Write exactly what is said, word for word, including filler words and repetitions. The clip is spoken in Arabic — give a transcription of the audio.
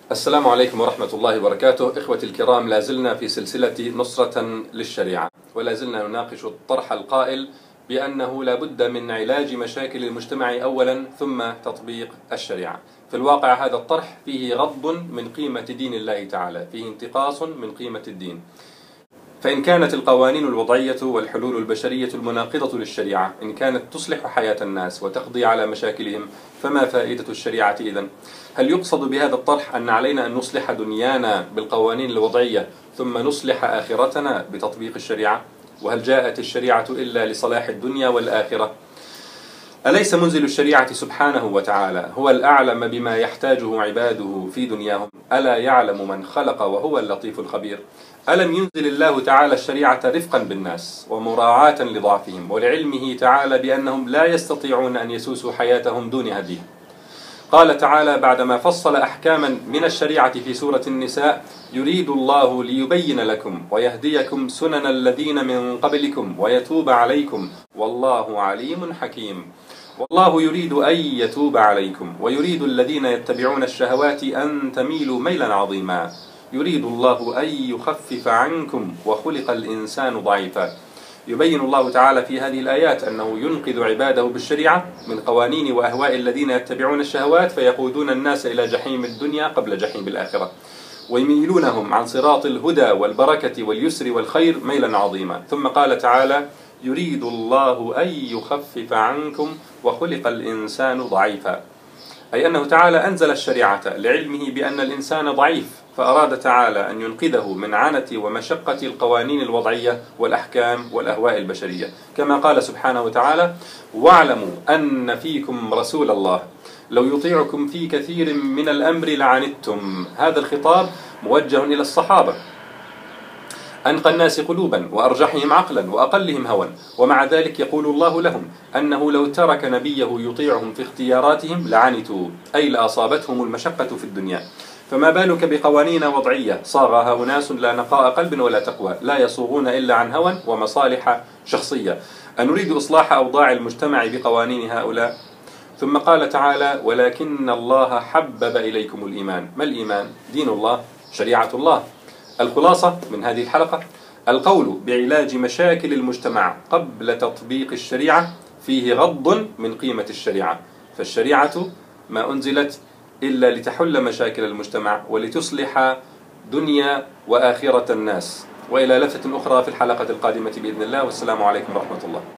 السلام عليكم ورحمة الله وبركاته. إخوتي الكرام، لازلنا في سلسلة نصرة للشريعة، ولازلنا نناقش الطرح القائل بأنه لا بد من علاج مشاكل المجتمع أولا ثم تطبيق الشريعة. في الواقع هذا الطرح فيه غض من قيمة دين الله تعالى، فيه انتقاص من قيمة الدين. فإن كانت القوانين الوضعية والحلول البشرية المناقضة للشريعة إن كانت تصلح حياة الناس وتقضي على مشاكلهم، فما فائدة الشريعة إذن؟ هل يقصد بهذا الطرح أن علينا أن نصلح دنيانا بالقوانين الوضعية ثم نصلح آخرتنا بتطبيق الشريعة؟ وهل جاءت الشريعة إلا لصلاح الدنيا والآخرة؟ أليس منزل الشريعة سبحانه وتعالى هو الأعلم بما يحتاجه عباده في دنياهم؟ ألا يعلم من خلق وهو اللطيف الخبير؟ ألم ينزل الله تعالى الشريعة رفقا بالناس ومراعاة لضعفهم، ولعلمه تعالى بأنهم لا يستطيعون أن يسوسوا حياتهم دون هديه؟ قال تعالى بعدما فصل أحكاما من الشريعة في سورة النساء: يريد الله ليبين لكم ويهديكم سنن الذين من قبلكم ويتوب عليكم والله عليم حكيم. والله يريد أن يتوب عليكم ويريد الذين يتبعون الشهوات أن تميلوا ميلا عظيما. يريد الله أن يخفف عنكم وخلق الإنسان ضعيفا. يبين الله تعالى في هذه الآيات أنه ينقذ عباده بالشريعة من قوانين وأهواء الذين يتبعون الشهوات فيقودون الناس إلى جحيم الدنيا قبل جحيم الآخرة، ويميلونهم عن صراط الهدى والبركة واليسر والخير ميلا عظيما. ثم قال تعالى: يريد الله أن يخفف عنكم وخلق الإنسان ضعيفا، أي أنه تعالى أنزل الشريعة لعلمه بأن الإنسان ضعيف، فأراد تعالى أن ينقذه من عنة ومشقة القوانين الوضعية والأحكام والأهواء البشرية، كما قال سبحانه وتعالى: واعلموا أن فيكم رسول الله لو يطيعكم في كثير من الأمر لعنتم. هذا الخطاب موجه إلى الصحابة، أنقى الناس قلوبا وأرجحهم عقلا وأقلهم هوى، ومع ذلك يقول الله لهم أنه لو ترك نبيه يطيعهم في اختياراتهم لعنتوا، أي لأصابتهم المشقة في الدنيا. فما بالك بقوانين وضعية صاغها أناس لا نقاء قلب ولا تقوى، لا يصوغون إلا عن هوى ومصالح شخصية. أنريد إصلاح أوضاع المجتمع بقوانين هؤلاء؟ ثم قال تعالى: ولكن الله حبب إليكم الإيمان. ما الإيمان؟ دين الله، شريعة الله. الخلاصة من هذه الحلقة: القول بعلاج مشاكل المجتمع قبل تطبيق الشريعة فيه غض من قيمة الشريعة، فالشريعة ما أنزلت إلا لتحل مشاكل المجتمع ولتصلح دنيا وآخرة الناس. وإلى لفتة أخرى في الحلقة القادمة بإذن الله، والسلام عليكم ورحمة الله.